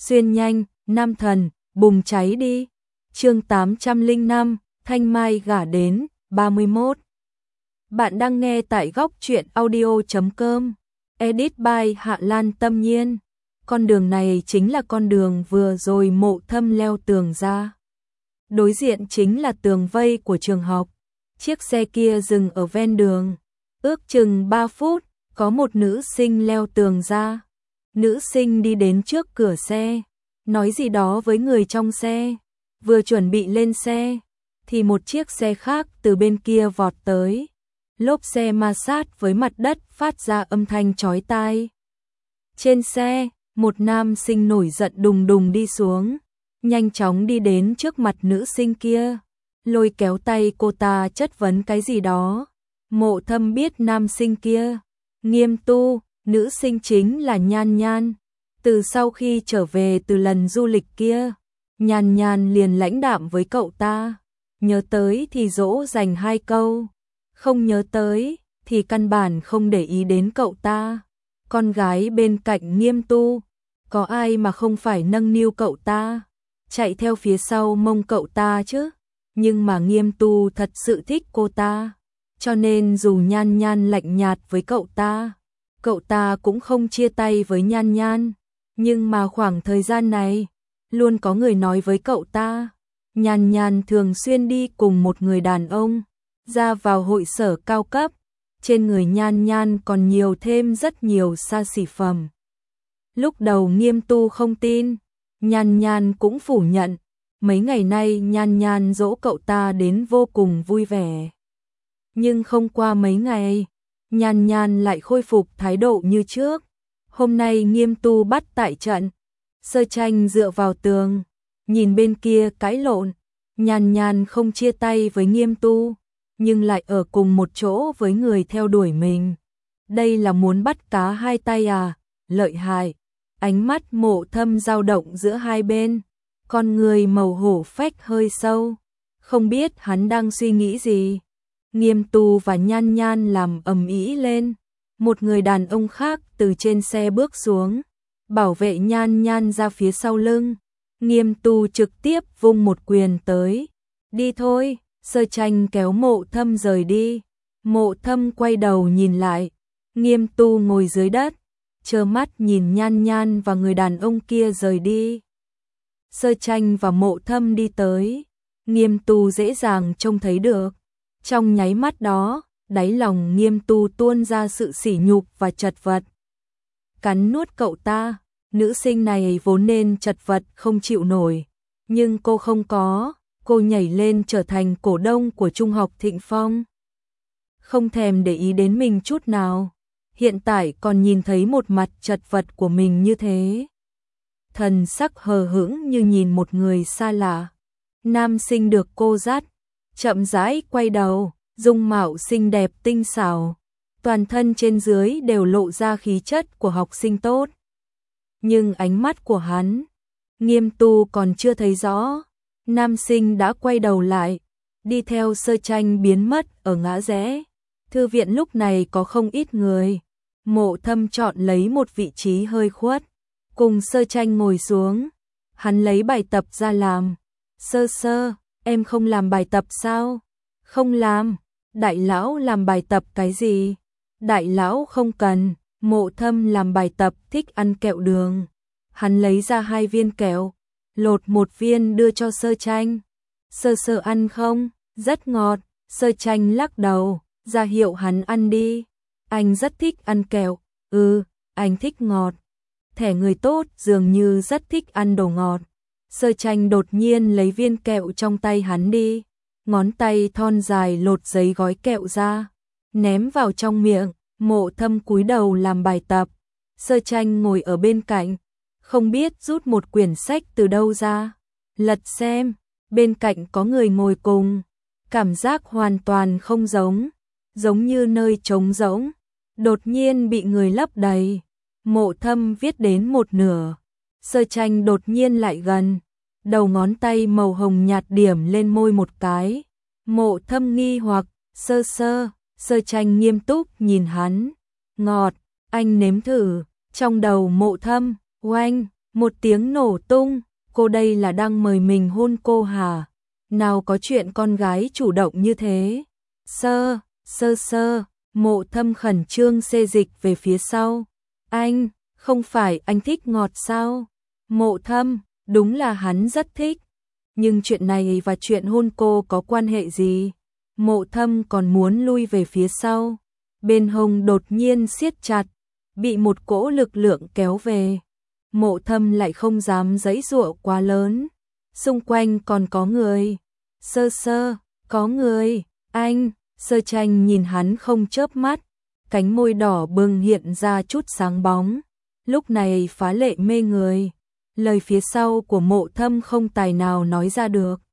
xuyên nhanh, nam thần, bùng cháy đi. Chương 805, Thanh Mai gả đến, 31. Bạn đang nghe tại góc truyện audio.com. Edit by Hạ Lan Tâm Nhiên. Con đường này chính là con đường vừa rồi Mộ Thâm leo tường ra. Đối diện chính là tường vây của trường học. Chiếc xe kia dừng ở ven đường. Ước chừng 3 phút, có một nữ sinh leo tường ra. Nữ sinh đi đến trước cửa xe, nói gì đó với người trong xe. Vừa chuẩn bị lên xe, thì một chiếc xe khác từ bên kia vọt tới. Lốp xe ma sát với mặt đất phát ra âm thanh chói tai. Trên xe, một nam sinh nổi giận đùng đùng đi xuống, nhanh chóng đi đến trước mặt nữ sinh kia, lôi kéo tay cô ta chất vấn cái gì đó. Mộ Thâm biết nam sinh kia, Nghiêm Tu, nữ sinh chính là Nhan Nhan. Từ sau khi trở về từ lần du lịch kia, Nhan Nhan liền lãnh đạm với cậu ta, nhớ tới thì dỗ dành 2 câu, không nhớ tới thì căn bản không để ý đến cậu ta. Con gái bên cạnh Nghiêm Tu, có ai mà không phải nâng niu cậu ta, chạy theo phía sau mông cậu ta chứ. Nhưng mà Nghiêm Tu thật sự thích cô ta, cho nên dù Nhan Nhan lạnh nhạt với cậu ta cũng không chia tay với Nhan Nhan. Nhưng mà khoảng thời gian này, luôn có người nói với cậu ta, Nhan Nhan thường xuyên đi cùng một người đàn ông, ra vào hội sở cao cấp, trên người Nhan Nhan còn nhiều thêm rất nhiều xa xỉ phẩm. Lúc đầu Nghiêm Tu không tin, Nhan Nhan cũng phủ nhận, mấy ngày nay Nhan Nhan dỗ cậu ta đến vô cùng vui vẻ. Nhưng không qua mấy ngày, Nhan Nhan lại khôi phục thái độ như trước. Hôm nay Nghiêm Tu bắt tại trận, Sơ Tranh dựa vào tường, nhìn bên kia cãi lộn. Nhan Nhan không chia tay với Nghiêm Tu, nhưng lại ở cùng một chỗ với người theo đuổi mình. Đây là muốn bắt cá hai tay à? Lợi hại. Ánh mắt Mộ Thâm dao động giữa hai bên, con người màu hổ phách hơi sâu, không biết hắn đang suy nghĩ gì. Nghiêm Tu và Nhan Nhan làm ầm ĩ lên, một người đàn ông khác từ trên xe bước xuống, bảo vệ Nhan Nhan ra phía sau lưng. Nghiêm Tu trực tiếp vung một quyền tới. Đi thôi. Sơ Tranh kéo Mộ Thâm rời đi. Mộ Thâm quay đầu nhìn lại, Nghiêm Tu ngồi dưới đất, trơ mắt nhìn Nhan Nhan và người đàn ông kia rời đi. Sơ Tranh và Mộ Thâm đi tới, Nghiêm Tu dễ dàng trông thấy được. Trong nháy mắt đó, đáy lòng Nghiêm Tu tuôn ra sự sỉ nhục và chật vật. Cắn nuốt cậu ta, nữ sinh này vốn nên chật vật không chịu nổi, nhưng cô không có, cô nhảy lên trở thành cổ đông của Trung học Thịnh Phong. Không thèm để ý đến mình chút nào, hiện tại còn nhìn thấy một mặt chật vật của mình như thế. Thần sắc hờ hững như nhìn một người xa lạ. Nam sinh được cô dắt, chậm rãi quay đầu, dung mạo xinh đẹp tinh xảo, toàn thân trên dưới đều lộ ra khí chất của học sinh tốt. Nhưng ánh mắt của hắn, Nghiêm Tu còn chưa thấy rõ. Nam sinh đã quay đầu lại, đi theo Sơ Tranh biến mất ở ngã rẽ. Thư viện lúc này có không ít người. Mộ Thâm chọn lấy một vị trí hơi khuất, cùng Sơ Tranh ngồi xuống. Hắn lấy bài tập ra làm. Sơ, em không làm bài tập sao? Không làm. Đại lão làm bài tập cái gì? Đại lão không cần. Mộ Thâm làm bài tập thích ăn kẹo đường. Hắn lấy ra 2 viên kẹo, lột 1 viên đưa cho Sơ Tranh. Sơ ăn không? Rất ngọt. Sơ Tranh lắc đầu, ra hiệu hắn ăn đi. Anh rất thích ăn kẹo. Anh thích ngọt. Thẻ người tốt dường như rất thích ăn đồ ngọt. Sơ Tranh đột nhiên lấy viên kẹo trong tay hắn đi, ngón tay thon dài lột giấy gói kẹo ra, ném vào trong miệng. Mộ Thâm cúi đầu làm bài tập, Sơ Tranh ngồi ở bên cạnh, không biết rút một quyển sách từ đâu ra, lật xem. Bên cạnh có người ngồi cùng, cảm giác hoàn toàn không giống như nơi trống rỗng, đột nhiên bị người lấp đầy. Mộ Thâm viết đến một nửa, Sơ Tranh đột nhiên lại gần, đầu ngón tay màu hồng nhạt điểm lên môi một cái. Mộ Thâm nghi hoặc, Sơ Tranh nghiêm túc nhìn hắn. Ngọt, anh nếm thử. Trong đầu Mộ Thâm, oanh, Một tiếng nổ tung, cô đây là đang mời mình hôn cô hả? Nào có chuyện con gái chủ động như thế. Sơ, Mộ Thâm khẩn trương xê dịch về phía sau. Anh, không phải anh thích ngọt sao? Mộ Thâm, đúng là hắn rất thích. Nhưng chuyện này và chuyện hôn cô có quan hệ gì? Mộ Thâm còn muốn lui về phía sau. Bên hông đột nhiên siết chặt, bị một cỗ lực lượng kéo về. Mộ Thâm lại không dám giãy giụa quá lớn. Xung quanh còn có người. Sơ, có người. Anh, Sơ Tranh nhìn hắn không chớp mắt. Cánh môi đỏ bừng hiện ra chút sáng bóng. Lúc này phá lệ mê người. Lời phía sau của Mộ Thâm không tài nào nói ra được.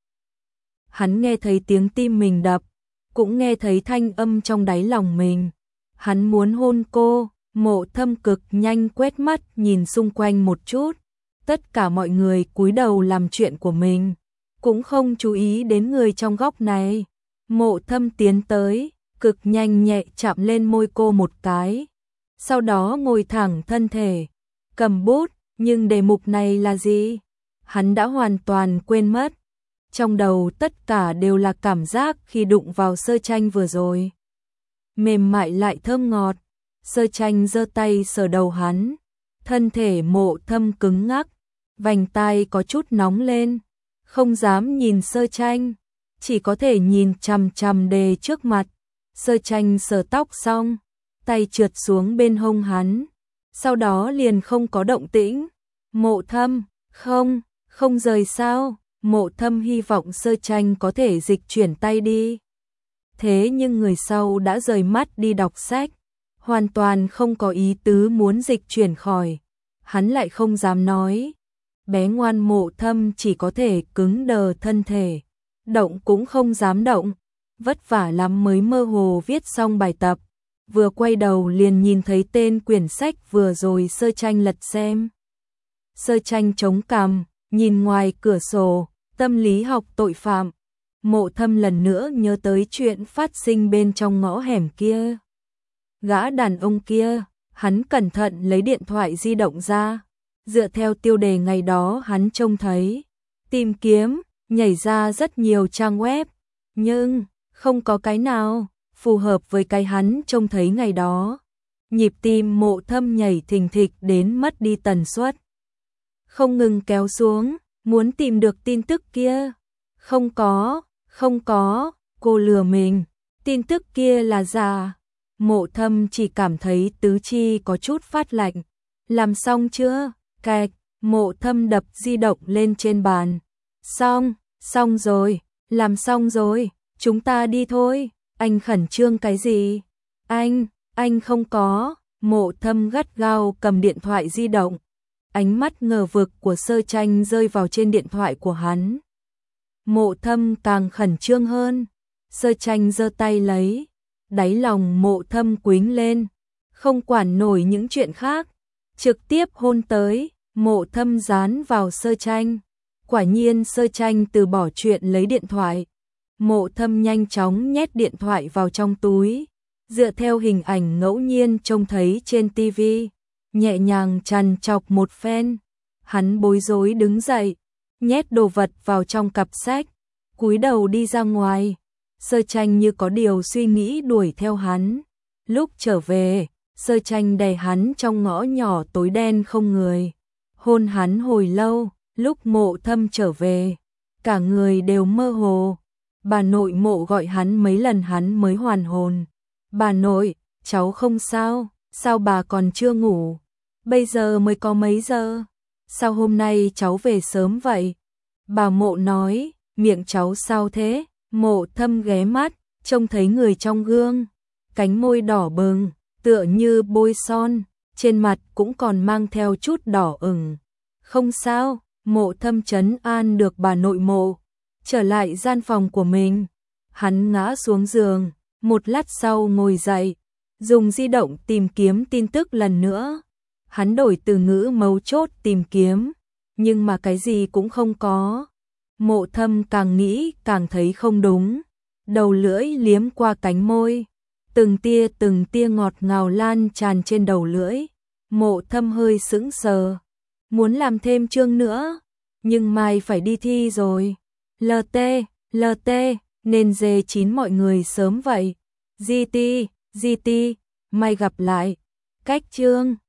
Hắn nghe thấy tiếng tim mình đập, cũng nghe thấy thanh âm trong đáy lòng mình. Hắn muốn hôn cô. Mộ Thâm cực nhanh quét mắt nhìn xung quanh một chút. Tất cả mọi người cúi đầu làm chuyện của mình, cũng không chú ý đến người trong góc này. Mộ Thâm tiến tới, cực nhanh nhẹ chạm lên môi cô một cái. Sau đó ngồi thẳng thân thể, cầm bút, nhưng đề mục này là gì? Hắn đã hoàn toàn quên mất. Trong đầu tất cả đều là cảm giác khi đụng vào Sơ Tranh vừa rồi. Mềm mại lại thơm ngọt. Sơ Tranh giơ tay sờ đầu hắn. Thân thể Mộ Thâm cứng ngắc, vành tai có chút nóng lên. Không dám nhìn Sơ Tranh, chỉ có thể nhìn chằm chằm đề trước mặt. Sơ Tranh sờ tóc xong, tay trượt xuống bên hông hắn. Sau đó liền không có động tĩnh. Mộ Thâm, không rời sao? Mộ Thâm hy vọng Sơ Tranh có thể dịch chuyển tay đi. Thế nhưng người sau đã rời mắt đi đọc sách, hoàn toàn không có ý tứ muốn dịch chuyển khỏi. Hắn lại không dám nói. Bé ngoan Mộ Thâm chỉ có thể cứng đờ thân thể, động cũng không dám động. Vất vả lắm mới mơ hồ viết xong bài tập. Vừa quay đầu liền nhìn thấy tên quyển sách vừa rồi Sơ Tranh lật xem. Sơ Tranh chống cằm, nhìn ngoài cửa sổ, tâm lý học tội phạm. Mộ Thâm lần nữa nhớ tới chuyện phát sinh bên trong ngõ hẻm kia. Gã đàn ông kia, hắn cẩn thận lấy điện thoại di động ra. Dựa theo tiêu đề ngày đó hắn trông thấy, tìm kiếm, nhảy ra rất nhiều trang web. Nhưng, không có cái nào phù hợp với cái hắn trông thấy ngày đó. Nhịp tim Mộ Thâm nhảy thình thịch đến mất đi tần suất. Không ngừng kéo xuống, muốn tìm được tin tức kia. Không có, cô lừa mình, tin tức kia là giả. Mộ Thâm chỉ cảm thấy tứ chi có chút phát lạnh. Làm xong chưa? Cạch, Mộ Thâm đập di động lên trên bàn. Xong rồi, làm xong rồi, chúng ta đi thôi. Anh khẩn trương cái gì? Anh không có. Mộ Thâm gắt gao cầm điện thoại di động. Ánh mắt ngờ vực của Sơ Tranh rơi vào trên điện thoại của hắn. Mộ Thâm càng khẩn trương hơn. Sơ Tranh giơ tay lấy. Đáy lòng Mộ Thâm quýnh lên, không quản nổi những chuyện khác, trực tiếp hôn tới. Mộ Thâm dán vào Sơ Tranh. Quả nhiên Sơ Tranh từ bỏ chuyện lấy điện thoại. Mộ Thâm nhanh chóng nhét điện thoại vào trong túi, dựa theo hình ảnh ngẫu nhiên trông thấy trên TV, nhẹ nhàng trằn trọc một phen. Hắn bối rối đứng dậy, nhét đồ vật vào trong cặp sách, cúi đầu đi ra ngoài. Sơ Tranh như có điều suy nghĩ đuổi theo hắn. Lúc trở về, Sơ Tranh đè hắn trong ngõ nhỏ tối đen không người, hôn hắn hồi lâu. Lúc Mộ Thâm trở về, cả người đều mơ hồ. Bà nội Mộ gọi hắn mấy lần hắn mới hoàn hồn. Bà nội, cháu không sao, sao bà còn chưa ngủ? Bây giờ mới có mấy giờ? Sao hôm nay cháu về sớm vậy? Bà Mộ nói, miệng cháu sao thế? Mộ Thâm ghé mắt, trông thấy người trong gương. Cánh môi đỏ bừng, tựa như bôi son, trên mặt cũng còn mang theo chút đỏ ửng. Không sao, Mộ Thâm trấn an được bà nội Mộ. Trở lại gian phòng của mình, hắn ngã xuống giường, một lát sau ngồi dậy, dùng di động tìm kiếm tin tức lần nữa. Hắn đổi từ ngữ mấu chốt tìm kiếm, nhưng mà cái gì cũng không có. Mộ Thâm càng nghĩ càng thấy không đúng, đầu lưỡi liếm qua cánh môi, từng tia ngọt ngào lan tràn trên đầu lưỡi. Mộ Thâm hơi sững sờ, muốn làm thêm chương nữa, nhưng mai phải đi thi rồi. LT, nên D9 mọi người sớm vậy. GT, mai gặp lại. Cách chương